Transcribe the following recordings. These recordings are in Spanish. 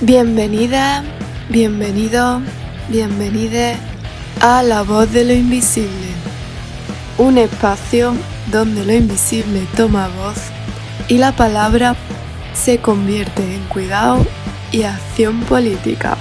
Bienvenida, bienvenido, bienvenide a La Voz de lo Invisible, un espacio donde lo invisible toma voz y la palabra se convierte en cuidado y acción política.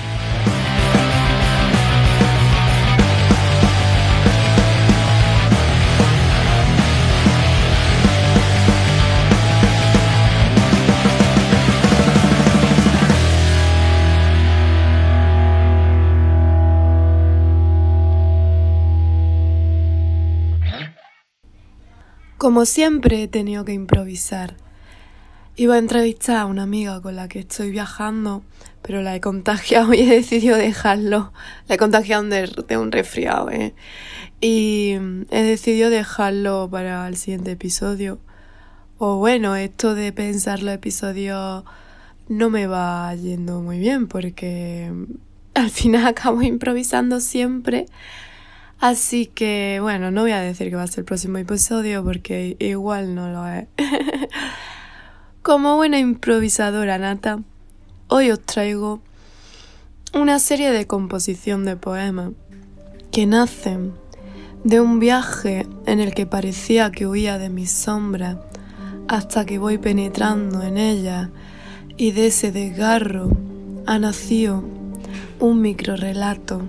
Como siempre he tenido que improvisar. Iba a entrevistar a una amiga con la que estoy viajando, pero la he contagiado y he decidido dejarlo. La he contagiado de un resfriado, Y he decidido dejarlo para el siguiente episodio. O bueno, esto de pensar los episodios no me va yendo muy bien porque al final acabo improvisando siempre. Así que, bueno, no voy a decir que va a ser el próximo episodio porque igual no lo es. Como buena improvisadora nata, hoy os traigo una serie de composición de poemas que nacen de un viaje en el que parecía que huía de mis sombras hasta que voy penetrando en ellas, y de ese desgarro ha nacido un microrrelato.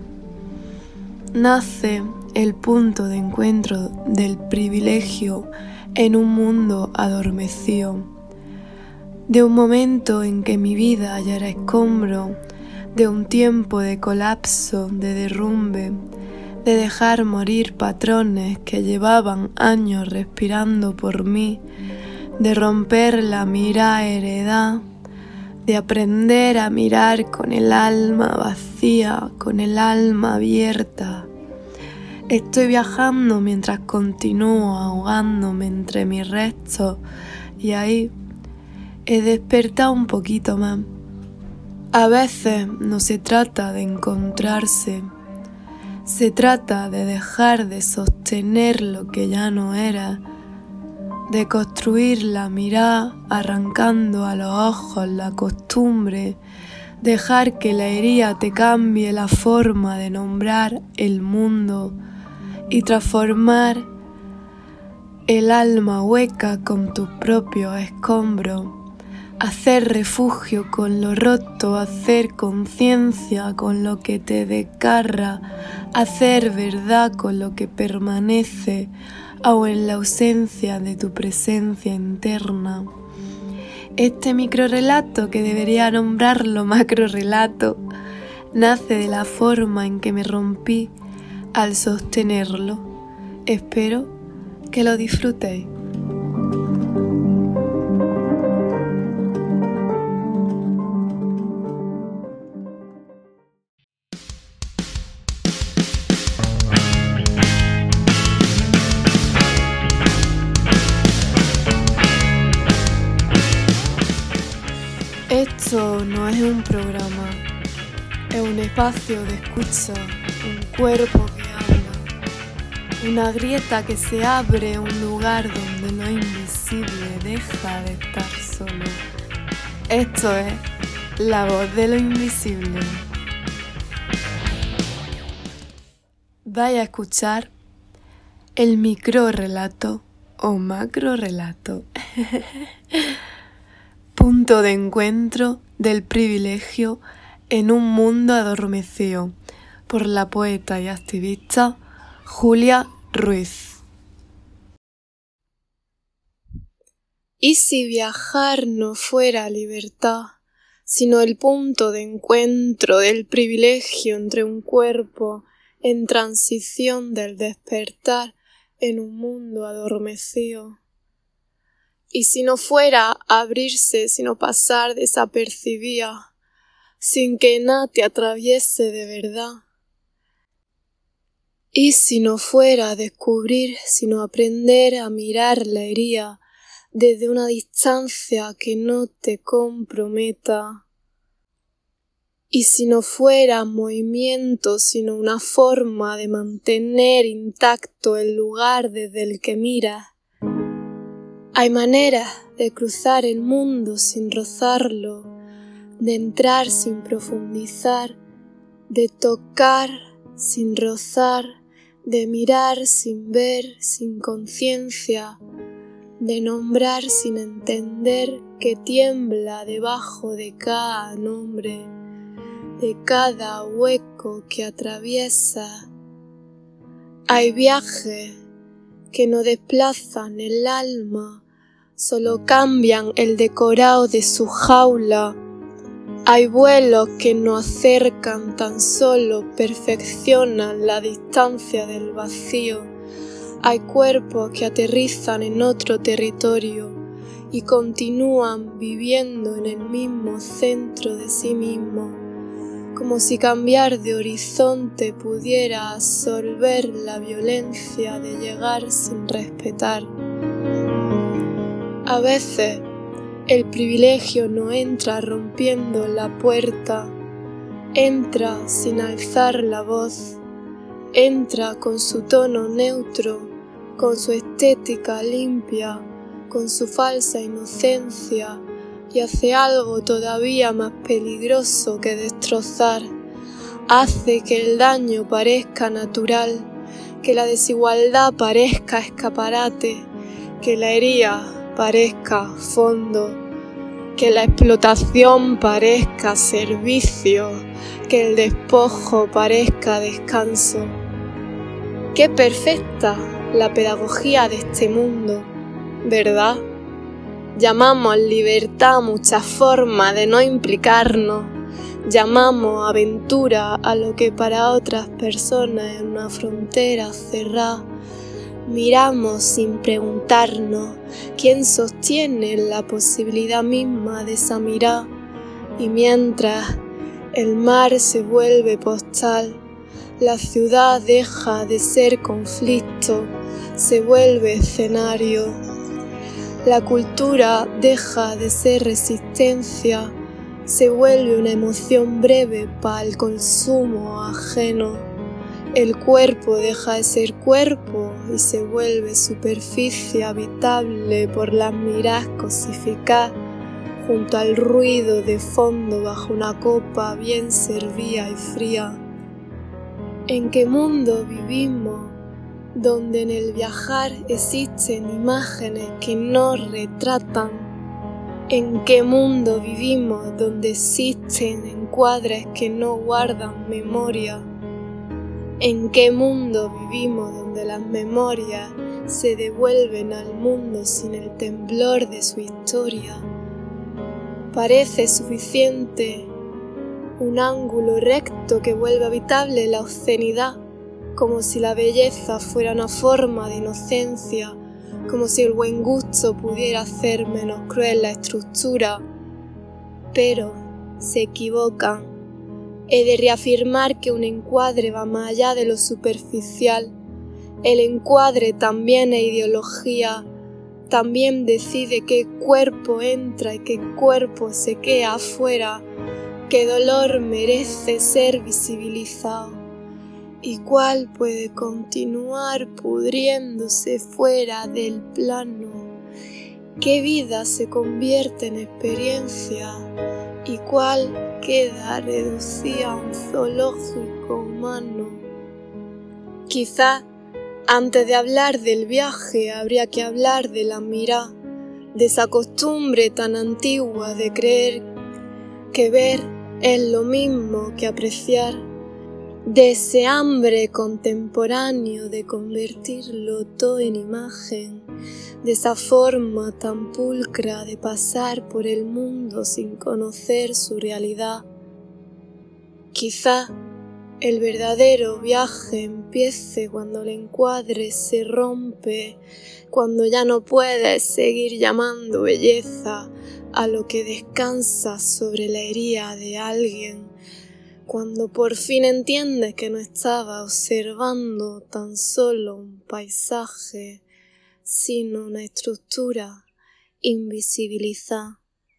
Nace el punto de encuentro del privilegio en un mundo adormecido, de un momento en que mi vida ya era escombro, de un tiempo de colapso, de derrumbe, de dejar morir patrones que llevaban años respirando por mí, de romper la mirada heredada, de aprender a mirar con el alma vacía, con el alma abierta. Estoy viajando mientras continúo ahogándome entre mis restos y ahí he despertado un poquito más. A veces no se trata de encontrarse, se trata de dejar de sostener lo que ya no era, de construir la mirada arrancando a los ojos la costumbre, dejar que la herida te cambie la forma de nombrar el mundo y transformar el alma hueca con tus propios escombros, hacer refugio con lo roto, hacer conciencia con lo que te desgarra, hacer verdad con lo que permanece, aun en la ausencia de tu presencia interna. Este microrrelato, que debería nombrarlo macrorrelato, nace de la forma en que me rompí al sostenerlo. Espero que lo disfrutéis. Esto no es un programa, es un espacio de escucha, un cuerpo que habla, una grieta que se abre, un lugar donde lo invisible deja de estar solo. Esto es La Voz de lo Invisible. Vaya a escuchar el microrrelato o macrorrelato. Punto de encuentro del privilegio en un mundo adormecido, por la poeta y activista Julia Ruiz. ¿Y si viajar no fuera libertad, sino el punto de encuentro del privilegio entre un cuerpo en transición del despertar en un mundo adormecido? Y si no fuera abrirse, sino pasar desapercibida, sin que nada te atraviese de verdad. Y si no fuera descubrir, sino aprender a mirar la herida desde una distancia que no te comprometa. Y si no fuera movimiento, sino una forma de mantener intacto el lugar desde el que miras. Hay maneras de cruzar el mundo sin rozarlo, de entrar sin profundizar, de tocar sin rozar, de mirar sin ver, sin conciencia, de nombrar sin entender que tiembla debajo de cada nombre, de cada hueco que atraviesa. Hay viajes que no desplazan el alma, solo cambian el decorado de su jaula. Hay vuelos que no acercan, tan solo perfeccionan la distancia del vacío. Hay cuerpos que aterrizan en otro territorio y continúan viviendo en el mismo centro de sí mismos, como si cambiar de horizonte pudiera absolver la violencia de llegar sin respetar. A veces, el privilegio no entra rompiendo la puerta, entra sin alzar la voz, entra con su tono neutro, con su estética limpia, con su falsa inocencia y hace algo todavía más peligroso que destrozar. Hace que el daño parezca natural, que la desigualdad parezca escaparate, que la herida parezca fondo, que la explotación parezca servicio, que el despojo parezca descanso. ¡Qué perfecta la pedagogía de este mundo!, ¿verdad? Llamamos libertad a muchas formas de no implicarnos, llamamos aventura a lo que para otras personas es una frontera cerrada. Miramos sin preguntarnos quién sostiene la posibilidad misma de esa mirada, y mientras el mar se vuelve postal, la ciudad deja de ser conflicto, se vuelve escenario. La cultura deja de ser resistencia, se vuelve una emoción breve para el consumo ajeno. El cuerpo deja de ser cuerpo y se vuelve superficie habitable por las miradas cosificadas junto al ruido de fondo bajo una copa bien servida y fría. ¿En qué mundo vivimos, donde en el viajar existen imágenes que nos retratan? ¿En qué mundo vivimos, donde existen encuadres que no guardan memoria? ¿En qué mundo vivimos, donde las memorias se devuelven al mundo sin el temblor de su historia? Parece suficiente un ángulo recto que vuelve habitable la obscenidad, como si la belleza fuera una forma de inocencia, como si el buen gusto pudiera hacer menos cruel la estructura. Pero se equivocan. He de reafirmar que un encuadre va más allá de lo superficial. El encuadre también es ideología, también decide qué cuerpo entra y qué cuerpo se queda afuera, qué dolor merece ser visibilizado y cuál puede continuar pudriéndose fuera del plano, qué vida se convierte en experiencia y cuál queda reducida a un zoológico humano. Quizá antes de hablar del viaje habría que hablar de la mirada, de esa costumbre tan antigua de creer que ver es lo mismo que apreciar, de ese hambre contemporáneo de convertirlo todo en imagen, de esa forma tan pulcra de pasar por el mundo sin conocer su realidad. Quizá el verdadero viaje empiece cuando el encuadre se rompe, cuando ya no puedes seguir llamando belleza a lo que descansa sobre la herida de alguien, cuando por fin entiendes que no estaba observando tan solo un paisaje, sino una estructura invisibilizada.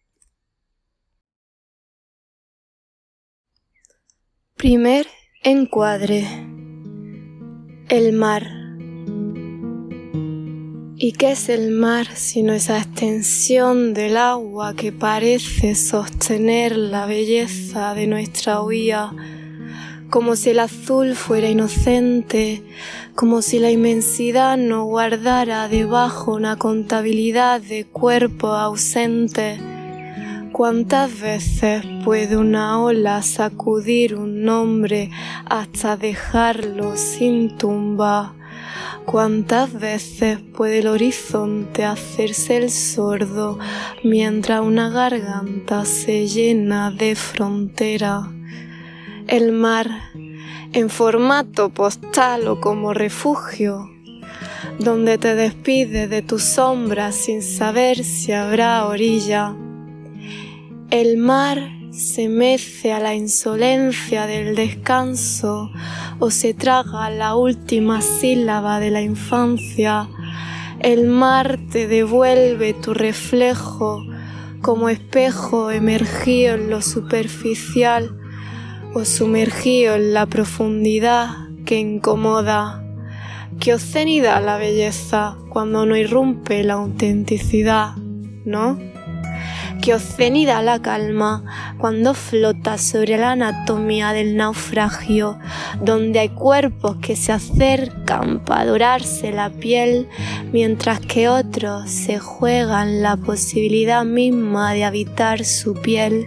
Primer encuadre: el mar. ¿Y qué es el mar sino esa extensión del agua que parece sostener la belleza de nuestra huía? Como si el azul fuera inocente, como si la inmensidad no guardara debajo una contabilidad de cuerpos ausentes. ¿Cuántas veces puede una ola sacudir un nombre hasta dejarlo sin tumba? ¿Cuántas veces puede el horizonte hacerse el sordo mientras una garganta se llena de frontera? El mar, en formato postal o como refugio, donde te despides de tus sombras sin saber si habrá orilla. El mar se mece a la insolencia del descanso o se traga la última sílaba de la infancia. El mar te devuelve tu reflejo como espejo emergido en lo superficial o sumergido en la profundidad que incomoda. Qué obscenidad la belleza cuando no irrumpe la autenticidad, ¿no? Qué obscenidad la calma cuando flota sobre la anatomía del naufragio, donde hay cuerpos que se acercan para dorarse la piel, mientras que otros se juegan la posibilidad misma de habitar su piel.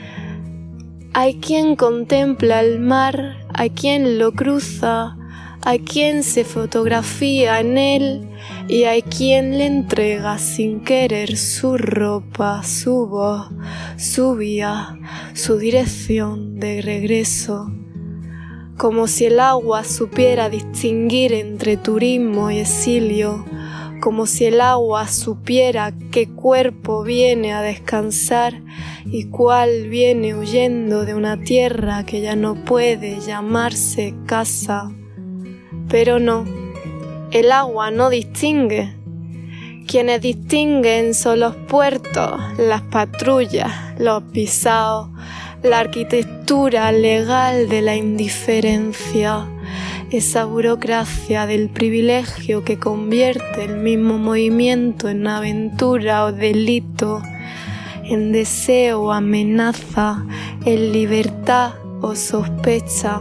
Hay quien contempla el mar, hay quien lo cruza, hay quien se fotografía en él y hay quien le entrega sin querer su ropa, su voz, su vía, su dirección de regreso. Como si el agua supiera distinguir entre turismo y exilio, como si el agua supiera qué cuerpo viene a descansar y cuál viene huyendo de una tierra que ya no puede llamarse casa. Pero no, el agua no distingue. Quienes distinguen son los puertos, las patrullas, los pisados, la arquitectura legal de la indiferencia, esa burocracia del privilegio que convierte el mismo movimiento en aventura o delito, en deseo o amenaza, en libertad o sospecha.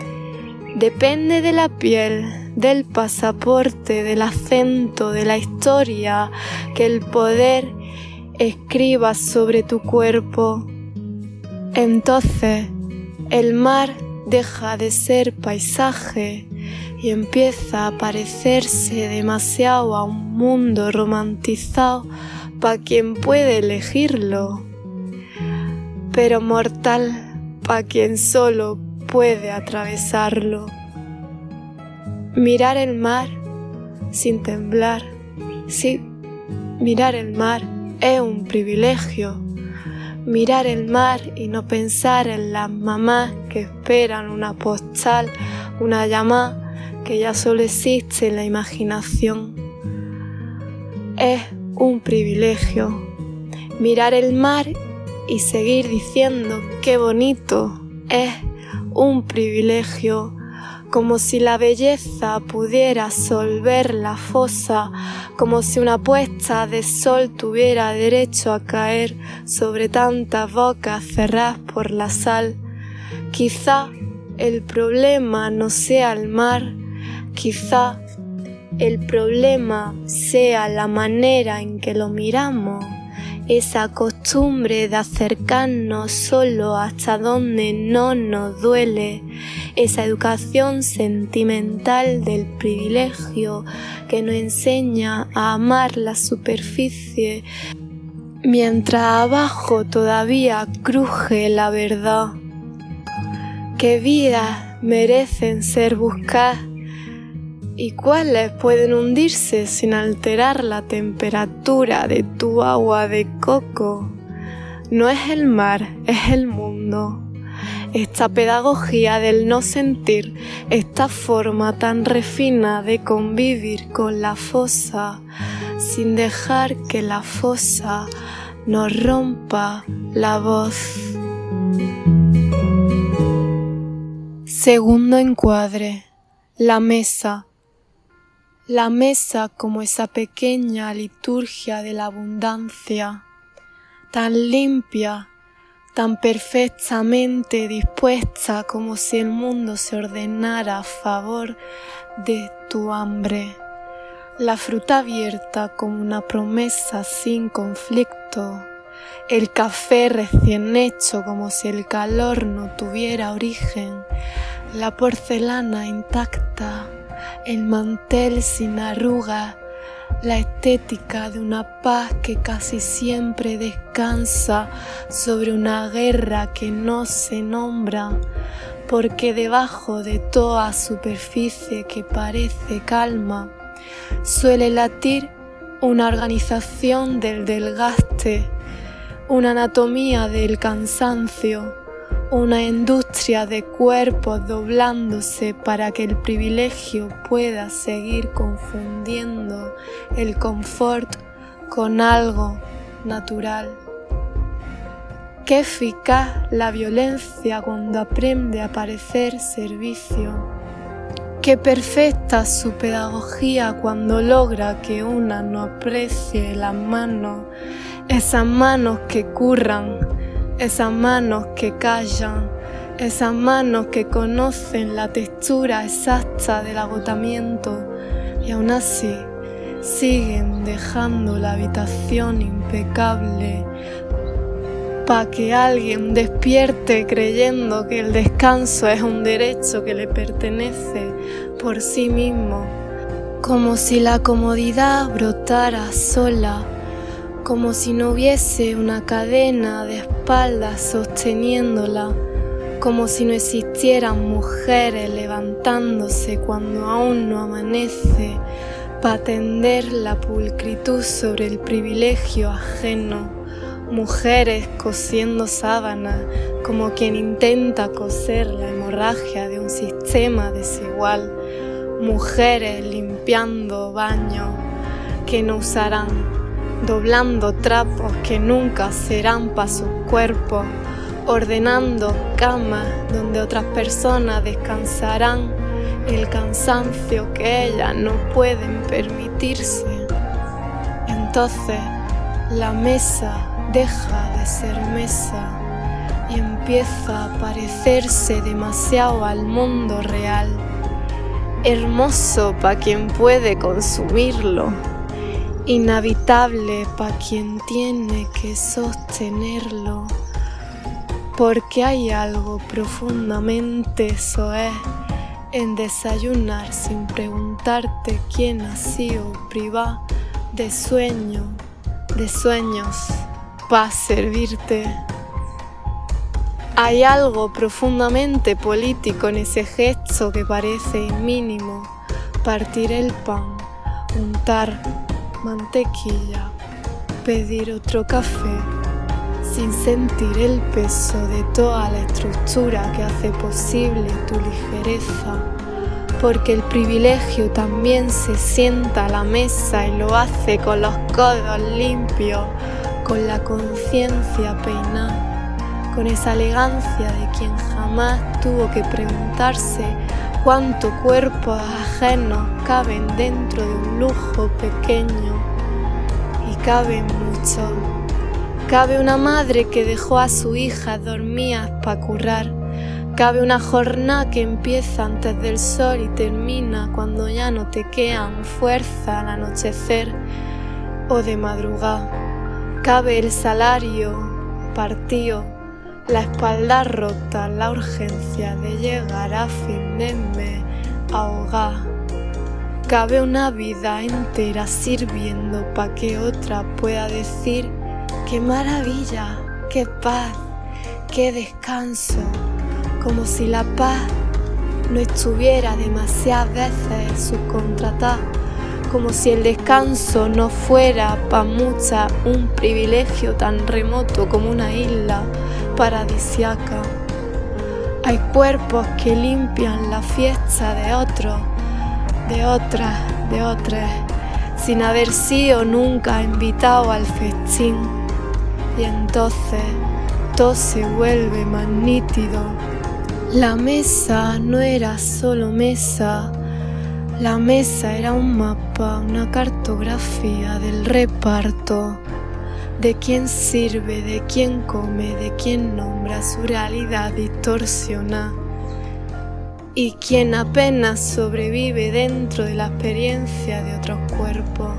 Depende de la piel, del pasaporte, del acento, de la historia que el poder escriba sobre tu cuerpo. Entonces, el mar deja de ser paisaje y empieza a parecerse demasiado a un mundo romantizado para quien puede elegirlo, pero mortal para quien solo puede atravesarlo. Mirar el mar sin temblar, sí, mirar el mar es un privilegio. Mirar el mar y no pensar en las mamás que esperan una postal, una llamada que ya solo existe en la imaginación. Es un privilegio. Mirar el mar y seguir diciendo qué bonito es un privilegio, como si la belleza pudiera solver la fosa, como si una puesta de sol tuviera derecho a caer sobre tantas bocas cerradas por la sal. Quizá el problema no sea el mar, quizá el problema sea la manera en que lo miramos, esa costumbre de acercarnos solo hasta donde no nos duele, esa educación sentimental del privilegio que nos enseña a amar la superficie, mientras abajo todavía cruje la verdad. ¿Qué vidas merecen ser buscadas? ¿Y cuáles pueden hundirse sin alterar la temperatura de tu agua de coco? No es el mar, es el mundo. Esta pedagogía del no sentir, esta forma tan refina de convivir con la fosa, sin dejar que la fosa nos rompa la voz. Segundo encuadre, la mesa. La mesa como esa pequeña liturgia de la abundancia, tan limpia, tan perfectamente dispuesta como si el mundo se ordenara a favor de tu hambre. La fruta abierta como una promesa sin conflicto. El café recién hecho como si el calor no tuviera origen. La porcelana intacta. El mantel sin arruga, la estética de una paz que casi siempre descansa sobre una guerra que no se nombra, porque debajo de toda superficie que parece calma, suele latir una organización del desgaste, una anatomía del cansancio, una industria de cuerpos doblándose para que el privilegio pueda seguir confundiendo el confort con algo natural. Qué eficaz la violencia cuando aprende a parecer servicio. Qué perfecta su pedagogía cuando logra que una no aprecie las manos, esas manos que curran, esas manos que callan, esas manos que conocen la textura exacta del agotamiento y aún así siguen dejando la habitación impecable para que alguien despierte creyendo que el descanso es un derecho que le pertenece por sí mismo, como si la comodidad brotara sola, como si no hubiese una cadena de espaldas sosteniéndola, como si no existieran mujeres levantándose cuando aún no amanece para tender la pulcritud sobre el privilegio ajeno, mujeres cosiendo sábanas como quien intenta coser la hemorragia de un sistema desigual, mujeres limpiando baños que no usarán, doblando trapos que nunca serán para sus cuerpos, ordenando camas donde otras personas descansarán el cansancio que ellas no pueden permitirse. Entonces la mesa deja de ser mesa y empieza a parecerse demasiado al mundo real, hermoso para quien puede consumirlo, inhabitable para quien tiene que sostenerlo, porque hay algo profundamente soez en desayunar sin preguntarte quién ha sido privado de sueños para servirte. Hay algo profundamente político en ese gesto que parece mínimo: partir el pan, untar mantequilla, pedir otro café, sin sentir el peso de toda la estructura que hace posible tu ligereza, porque el privilegio también se sienta a la mesa y lo hace con los codos limpios, con la conciencia peinada, con esa elegancia de quien jamás tuvo que preguntarse cuánto cuerpos ajenos caben dentro de un lujo pequeño, y caben mucho. Cabe una madre que dejó a su hija dormidas para currar. Cabe una jornada que empieza antes del sol y termina cuando ya no te quedan fuerza al anochecer o de madrugada. Cabe el salario partido, la espalda rota, la urgencia de llegar a fin de mes ahogada. Cabe una vida entera sirviendo para que otra pueda decir: ¡qué maravilla! ¡Qué paz! ¡Qué descanso! Como si la paz no estuviera demasiadas veces subcontratada, como si el descanso no fuera para muchas un privilegio tan remoto como una isla paradisiaca. Hay cuerpos que limpian la fiesta de otros, de otras, sin haber sido nunca invitado al festín, y entonces todo se vuelve más nítido. La mesa no era solo mesa, La mesa era un mapa, una cartografía del reparto, de quién sirve, de quién come, de quién nombra su realidad distorsiona y quién apenas sobrevive dentro de la experiencia de otros cuerpos.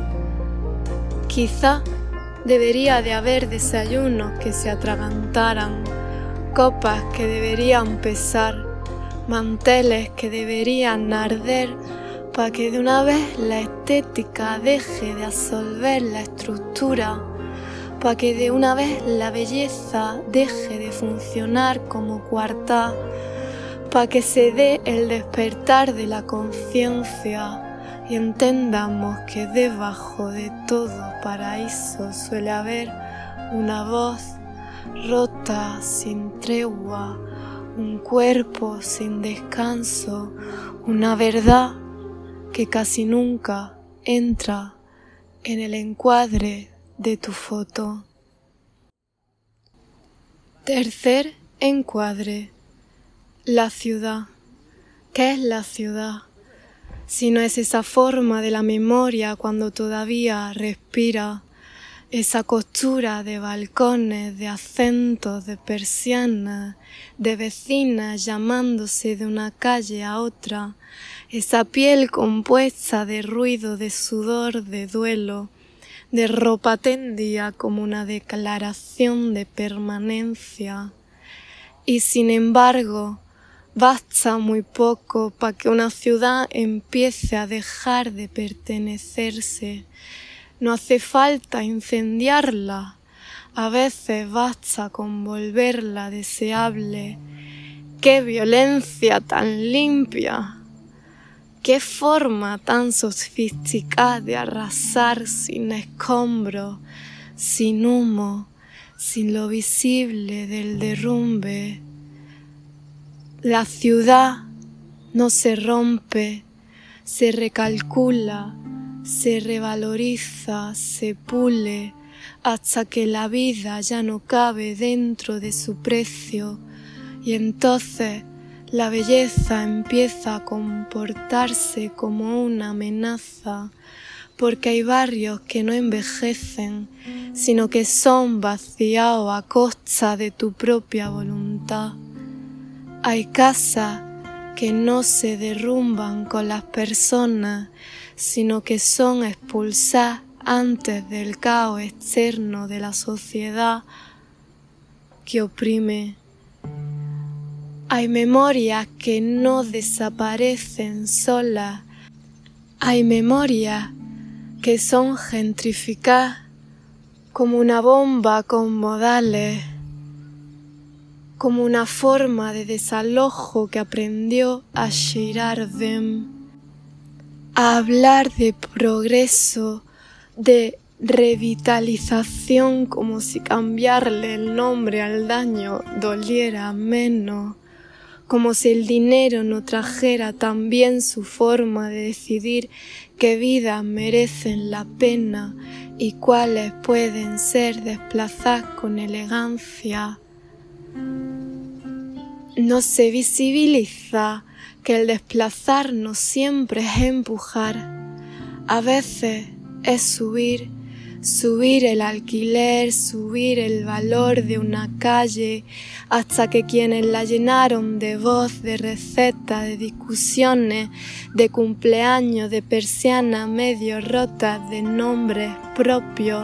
Quizá debería de haber desayunos que se atragantaran, copas que deberían pesar, manteles que deberían arder para que de una vez la estética deje de absolver la estructura, para que de una vez la belleza deje de funcionar como coartada, para que se dé el despertar de la conciencia y entendamos que debajo de todo paraíso suele haber una voz rota sin tregua, un cuerpo sin descanso, una verdad que casi nunca entra en el encuadre de tu foto. Tercer encuadre: la ciudad. ¿Qué es la ciudad? Si no es esa forma de la memoria cuando todavía respira, esa costura de balcones, de acentos, de persianas, de vecinas llamándose de una calle a otra, esa piel compuesta de ruido, de sudor, de duelo, de ropa tendida como una declaración de permanencia. Y sin embargo, basta muy poco para que una ciudad empiece a dejar de pertenecerse. No hace falta incendiarla, a veces basta con volverla deseable. ¡Qué violencia tan limpia! ¡Qué forma tan sofisticada de arrasar sin escombros, sin humo, sin lo visible del derrumbe! La ciudad no se rompe, se recalcula, se revaloriza, se pule, hasta que la vida ya no cabe dentro de su precio, y entonces la belleza empieza a comportarse como una amenaza, porque hay barrios que no envejecen, sino que son vaciados a costa de tu propia voluntad. Hay casas que no se derrumban con las personas, sino que son expulsadas antes del caos externo de la sociedad que oprime. Hay memorias que no desaparecen solas, hay memorias que son gentrificadas como una bomba con modales, como una forma de desalojo que aprendió a Girardin, a hablar de progreso, de revitalización, como si cambiarle el nombre al daño doliera menos, como si el dinero no trajera también su forma de decidir qué vidas merecen la pena y cuáles pueden ser desplazadas con elegancia. No se visibiliza que el desplazarnos siempre es empujar. A veces es subir el alquiler, subir el valor de una calle, hasta que quienes la llenaron de voz, de recetas, de discusiones, de cumpleaños, de persianas medio rotas, de nombres propios,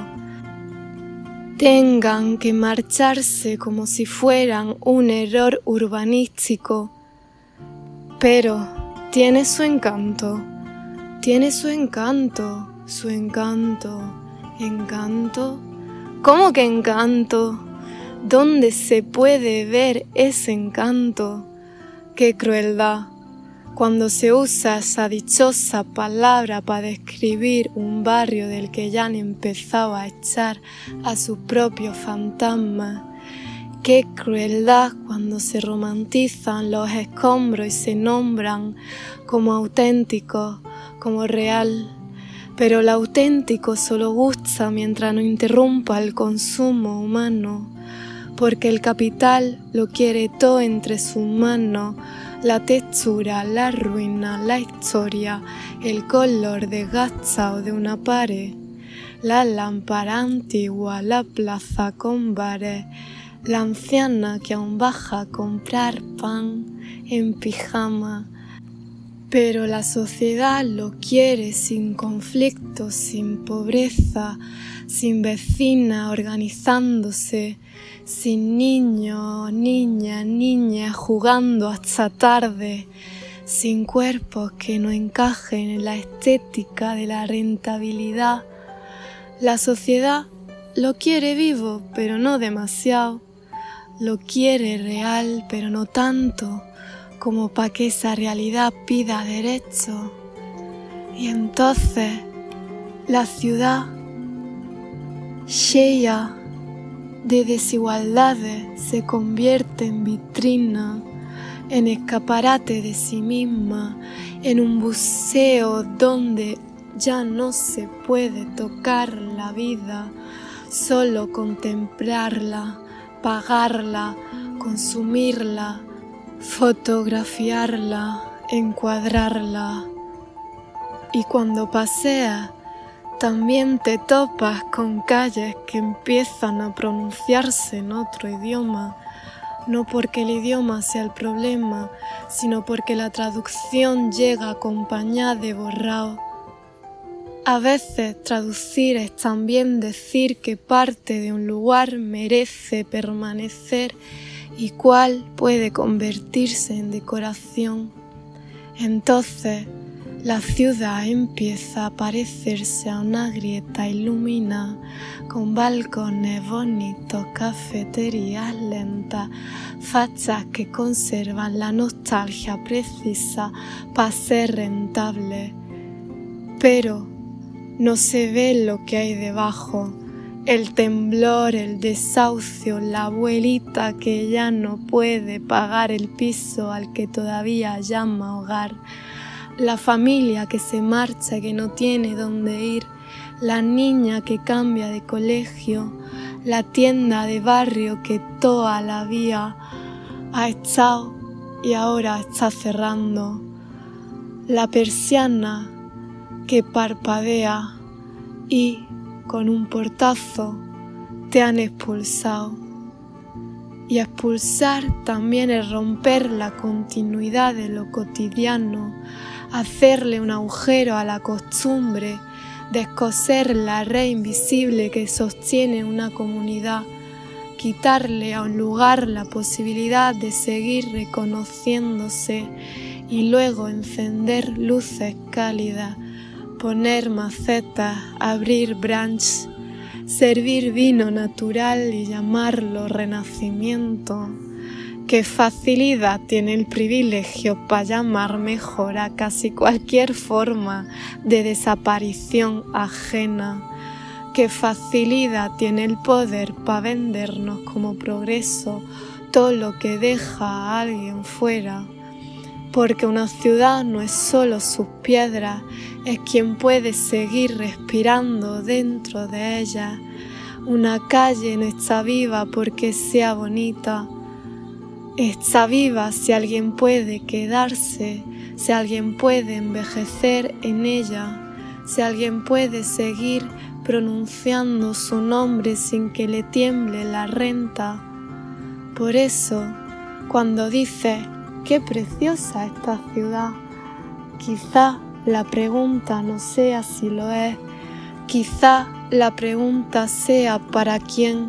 tengan que marcharse como si fueran un error urbanístico. Pero tiene su encanto, su encanto. ¿Encanto? ¿Cómo que encanto? ¿Dónde se puede ver ese encanto? ¡Qué crueldad! Cuando se usa esa dichosa palabra para describir un barrio del que ya han empezado a echar a sus propios fantasmas. ¡Qué crueldad cuando se romantizan los escombros y se nombran como auténticos, como real! Pero lo auténtico solo gusta mientras no interrumpa el consumo humano, porque el capital lo quiere todo entre sus manos, la textura, la ruina, la historia, el color desgastado de una pared, la lámpara antigua, la plaza con bares, la anciana que aún baja a comprar pan en pijama. Pero la sociedad lo quiere sin conflictos, sin pobreza, sin vecinas organizándose, sin niños, niñas jugando hasta tarde, sin cuerpos que no encajen en la estética de la rentabilidad. La sociedad lo quiere vivo, pero no demasiado. Lo quiere real, pero no tanto como para que esa realidad pida derecho. Y entonces la ciudad, llena de desigualdades, se convierte en vitrina, en escaparate de sí misma, en un museo donde ya no se puede tocar la vida, solo contemplarla, pagarla, consumirla, fotografiarla, encuadrarla. Y cuando paseas, también te topas con calles que empiezan a pronunciarse en otro idioma, no porque el idioma sea el problema, sino porque la traducción llega acompañada de borrado. A veces traducir es también decir que parte de un lugar merece permanecer y cuál puede convertirse en decoración. Entonces, la ciudad empieza a parecerse a una grieta iluminada con balcones bonitos, cafeterías lentas, fachas que conservan la nostalgia precisa para ser rentables. Pero no se ve lo que hay debajo, el temblor, el desahucio, la abuelita que ya no puede pagar el piso al que todavía llama hogar, la familia que se marcha y que no tiene dónde ir, la niña que cambia de colegio, la tienda de barrio que toda la vida ha estado y ahora está cerrando, la persiana que parpadea y con un portazo te han expulsado. Y expulsar también es romper la continuidad de lo cotidiano, hacerle un agujero a la costumbre, descoser la red invisible que sostiene una comunidad, quitarle a un lugar la posibilidad de seguir reconociéndose y luego encender luces cálidas, poner macetas, abrir brunch, servir vino natural y llamarlo renacimiento. Qué facilidad tiene el privilegio para llamar mejor a casi cualquier forma de desaparición ajena. Qué facilidad tiene el poder para vendernos como progreso todo lo que deja a alguien fuera. Porque una ciudad no es solo sus piedras, es quien puede seguir respirando dentro de ella. Una calle no está viva porque sea bonita, está viva si alguien puede quedarse, si alguien puede envejecer en ella, si alguien puede seguir pronunciando su nombre sin que le tiemble la renta. Por eso, cuando dices ¡qué preciosa esta ciudad!, quizá la pregunta no sea si lo es, quizá la pregunta sea ¿para quién?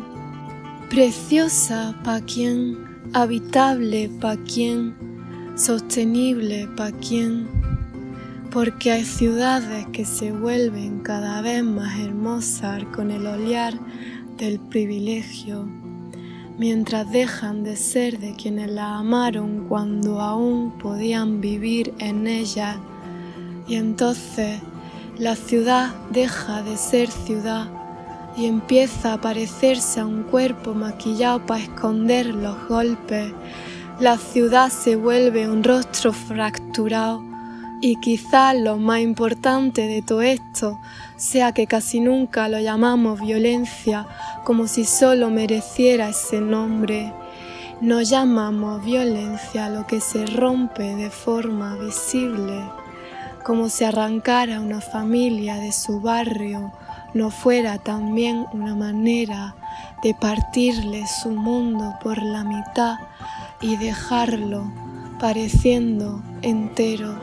Preciosa ¿para quién? Habitable ¿para quién? Sostenible ¿para quién? Porque hay ciudades que se vuelven cada vez más hermosas con el olear del privilegio, mientras dejan de ser de quienes la amaron cuando aún podían vivir en ella, y entonces la ciudad deja de ser ciudad y empieza a parecerse a un cuerpo maquillado para esconder los golpes. La ciudad se vuelve un rostro fracturado Y quizás lo más importante de todo esto sea que casi nunca lo llamamos violencia como si solo mereciera ese nombre. No llamamos violencia a lo que se rompe de forma visible, como si arrancar a una familia de su barrio no fuera también una manera de partirle su mundo por la mitad y dejarlo pareciendo entero.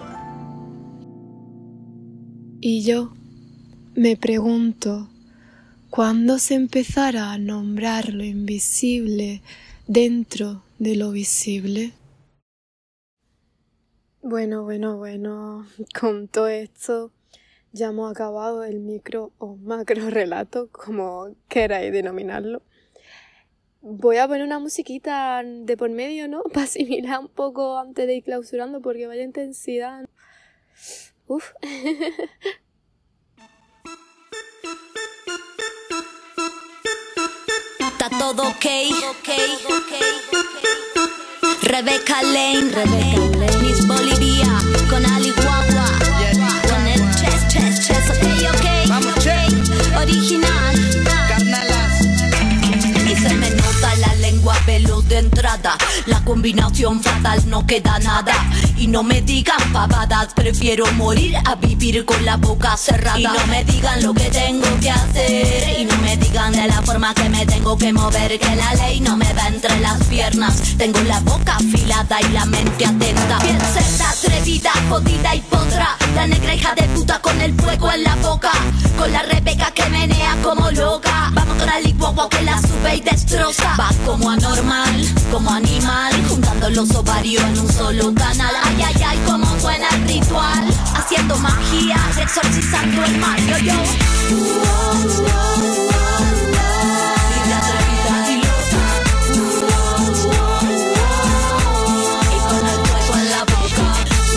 Y yo me pregunto, ¿cuándo se empezará a nombrar lo invisible dentro de lo visible? Bueno, con todo esto ya hemos acabado el micro o macro relato, como queráis denominarlo. Voy a poner una musiquita de por medio, ¿no? Para asimilar un poco antes de ir clausurando, porque vaya intensidad. Uf. Está todo ok. Rebecca Lane, Miss Bolivia, con Ali Guagua, con el chess, ok. Vamos, chess. Original. Carnalas. Y se me nota la lengua veloz de entrada. La combinación fatal, no queda nada. Y no me digan pavadas, prefiero morir a vivir con la boca cerrada. Y no me digan lo que tengo que hacer, y no me digan de la forma que me tengo que mover, que la ley no me va entre las piernas. Tengo la boca afilada y la mente atenta. Bien cerda, atrevida, jodida y potra, la negra hija de puta con el fuego en la boca, con la Rebeca que menea como loca. Vamos con Ali Guagua que la sube y destroza. Va como anormal, como animal, juntando los ovarios en un solo canal. Ay, ay, ay, como suena el ritual, haciendo magia, exorcizando el mal. Yo, libre, atrevida y loca, y con el fuego en la boca.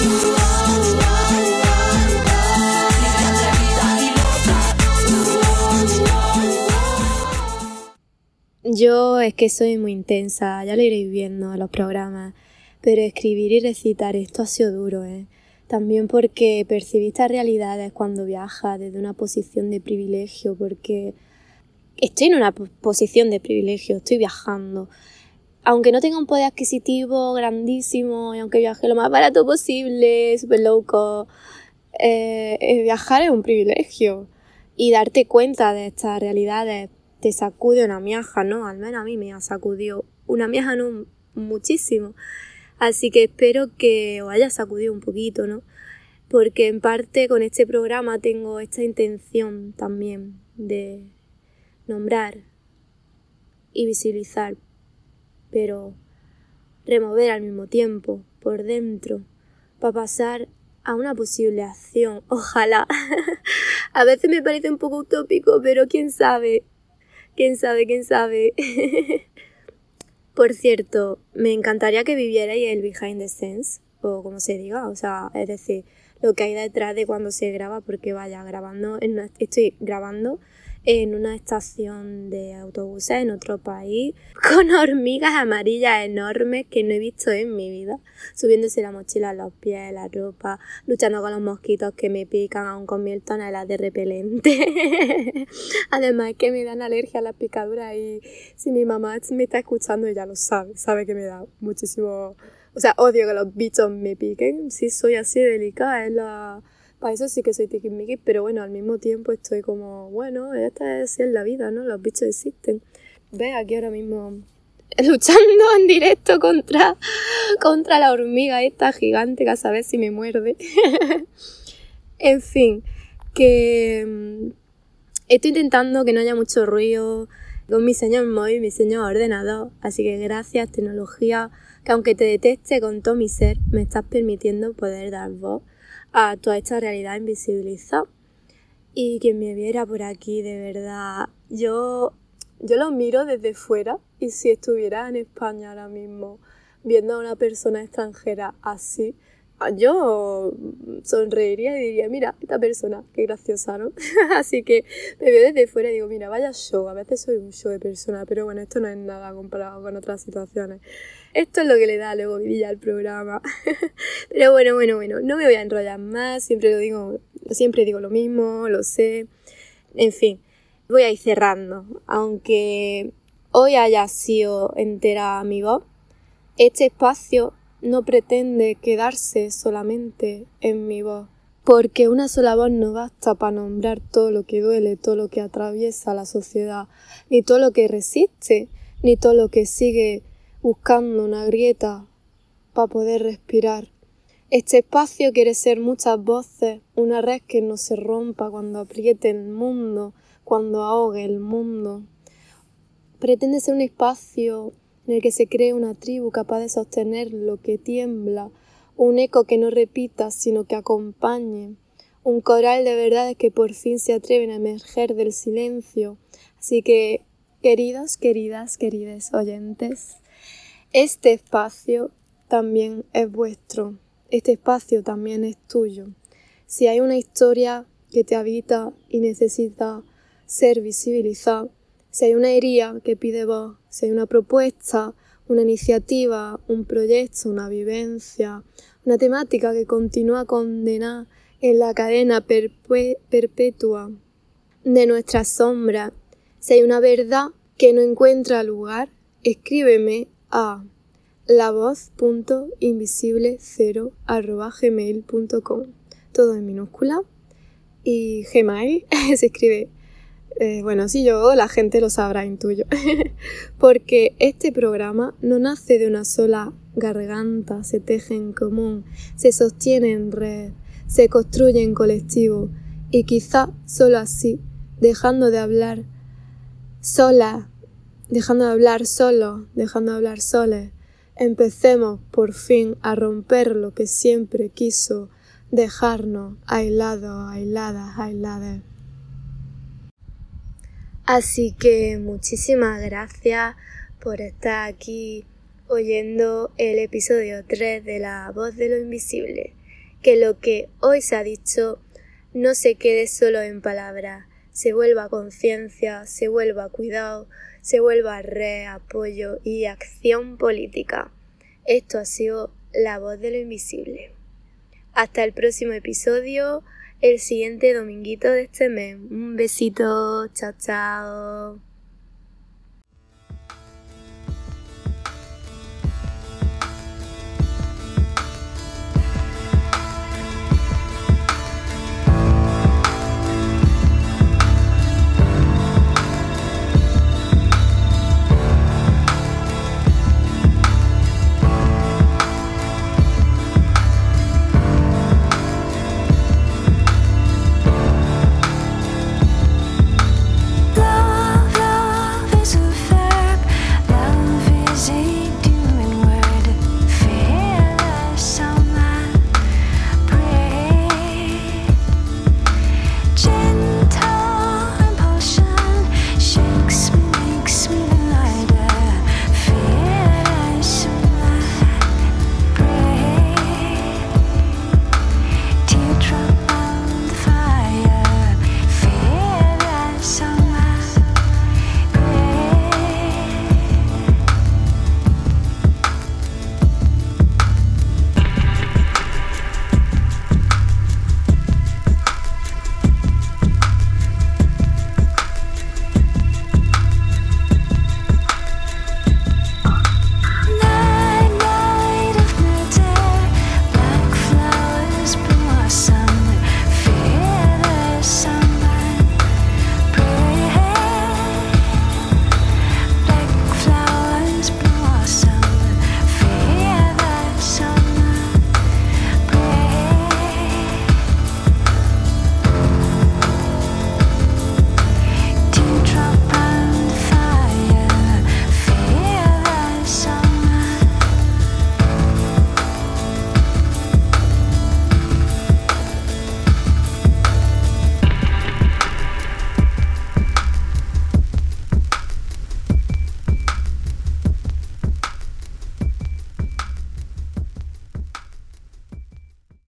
Libre, atrevida y loca. Yo es que soy muy intensa, ya lo iréis viendo en los programas, pero escribir y recitar esto ha sido duro, También porque percibí estas realidades cuando viajas desde una posición de privilegio, porque estoy en una posición de privilegio, estoy viajando. Aunque no tenga un poder adquisitivo grandísimo y aunque viaje lo más barato posible, súper low cost, viajar es un privilegio. Y darte cuenta de estas realidades te sacude una miaja, ¿no? Al menos a mí me ha sacudido una miaja, no muchísimo. Así que espero que os haya sacudido un poquito, ¿no? Porque en parte con este programa tengo esta intención también de nombrar y visibilizar, pero remover al mismo tiempo por dentro para pasar a una posible acción. Ojalá. A veces me parece un poco utópico, pero quién sabe. Por cierto, me encantaría que vivierais el behind the scenes, o como se diga, o sea, es decir, lo que hay detrás de cuando se graba, porque vaya, estoy grabando en una estación de autobuses en otro país, con hormigas amarillas enormes que no he visto en mi vida, subiéndose la mochila a los pies, la ropa, luchando con los mosquitos que me pican aún con 1000 toneladas de repelente. Además es que me dan alergia a las picaduras y si mi mamá me está escuchando ella lo sabe que me da muchísimo... O sea, odio que los bichos me piquen, sí soy así delicada, para eso sí que soy tiquismiquis, pero bueno, al mismo tiempo estoy como, bueno, esta es la vida, ¿no? Los bichos existen. ¿Ves? Aquí ahora mismo luchando en directo contra la hormiga esta gigante que a saber si me muerde. En fin, que estoy intentando que no haya mucho ruido con mi señor móvil, mi señor ordenador, así que gracias tecnología, que aunque te deteste con todo mi ser, me estás permitiendo poder dar voz a toda esta realidad invisibilizada. Y quien me viera por aquí, de verdad, yo lo miro desde fuera y si estuviera en España ahora mismo viendo a una persona extranjera así, yo sonreiría y diría, mira, esta persona, qué graciosa, ¿no? Así que me veo desde fuera y digo, mira, vaya show, a veces soy un show de persona, pero bueno, esto no es nada comparado con otras situaciones. Esto es lo que le da luego vidilla al programa. Pero bueno, no me voy a enrollar más, siempre digo lo mismo, lo sé. En fin, voy a ir cerrando. Aunque hoy haya sido entera mi voz, este espacio no pretende quedarse solamente en mi voz, porque una sola voz no basta para nombrar todo lo que duele, todo lo que atraviesa la sociedad, ni todo lo que resiste, ni todo lo que sigue buscando una grieta para poder respirar. Este espacio quiere ser muchas voces, una red que no se rompa cuando apriete el mundo, cuando ahogue el mundo. Pretende ser un espacio en el que se cree una tribu capaz de sostener lo que tiembla, un eco que no repita sino que acompañe, un coral de verdades que por fin se atreven a emerger del silencio. Así que, queridos, querides oyentes, este espacio también es vuestro, este espacio también es tuyo. Si hay una historia que te habita y necesita ser visibilizada, si hay una herida que pide voz, si hay una propuesta, una iniciativa, un proyecto, una vivencia, una temática que continúa condenada en la cadena perpetua de nuestra sombra, si hay una verdad que no encuentra lugar, escríbeme a lavoz.invisible0@gmail.com, todo en minúscula, y Gmail se escribe, si yo, la gente lo sabrá, intuyo, porque este programa no nace de una sola garganta, se teje en común, se sostiene en red, se construye en colectivo, y quizá solo así, dejando de hablar sola, dejando de hablar solo, dejando de hablar soles, empecemos por fin a romper lo que siempre quiso dejarnos aislados, aisladas. Así que muchísimas gracias por estar aquí oyendo el episodio 3 de La Voz de lo Invisible. Que lo que hoy se ha dicho no se quede solo en palabras, se vuelva conciencia, se vuelva cuidado, se vuelva red, apoyo y acción política. Esto ha sido La Voz de lo Invisible. Hasta el próximo episodio, el siguiente dominguito de este mes. Un besito, chao.